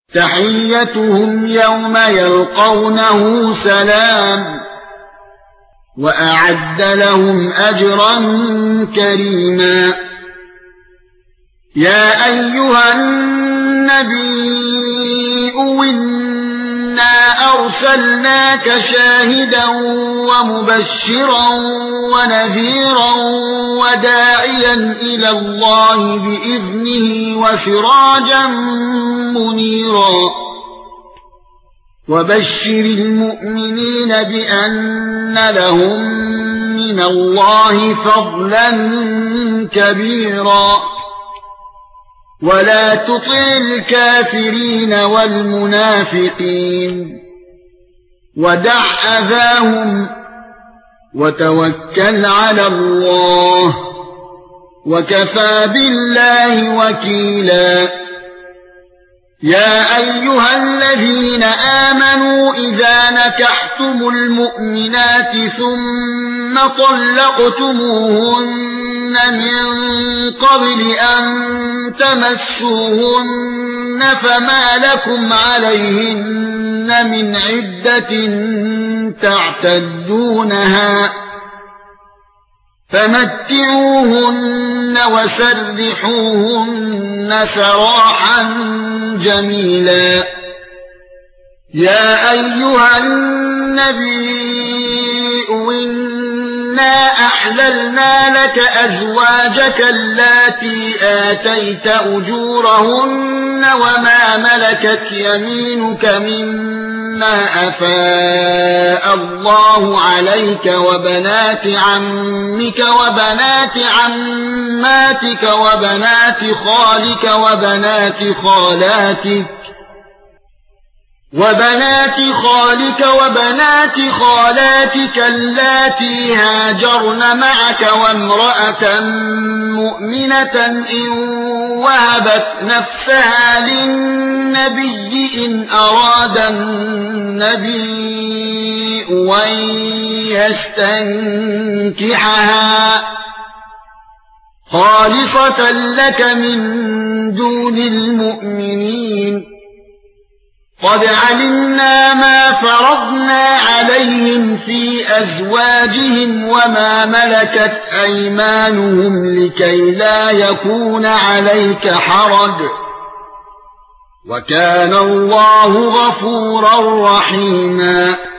تحيتهم يوم يلقونه سلام وأعد لهم أجرا كريما يا أيها النبي إنا أرسلناك شاهدا ومبشرا ونذيرا وداعيا إلى الله بإذنه وسراجا منيرا وبشر المؤمنين بأن لهم من الله فضلا كبيرا ولا تطع الكافرين والمنافقين ودع أذاهم وتوكل على الله وكفى بالله وكيلا يا أيها الذين آمنوا إذا نكحتم المؤمنات ثم طلقتموهن من قبل أن تمسوهن فما لكم عليهن من عدة تعتدونها فمتعوهن وسرحوهن سراحا جميلا يا أيها النبي إنا أحللنا لك أزواجك اللاتي آتيت أجورهن وما ملكت يمينك مما أفاء الله عليك وبنات عمك وبنات عماتك وبنات خالك وبنات خالاتك اللاتي هاجرن معك وامرأة مؤمنة إن وهبت نفسها للنبي إن أراد النبي أن يستنكحها خالصة لك من دون المؤمنين قد علمنا ما فرضنا عليهم في أزواجهم وما ملكت أيمانهم لكي لا يكون عليك حرج وكان الله غفورا رحيما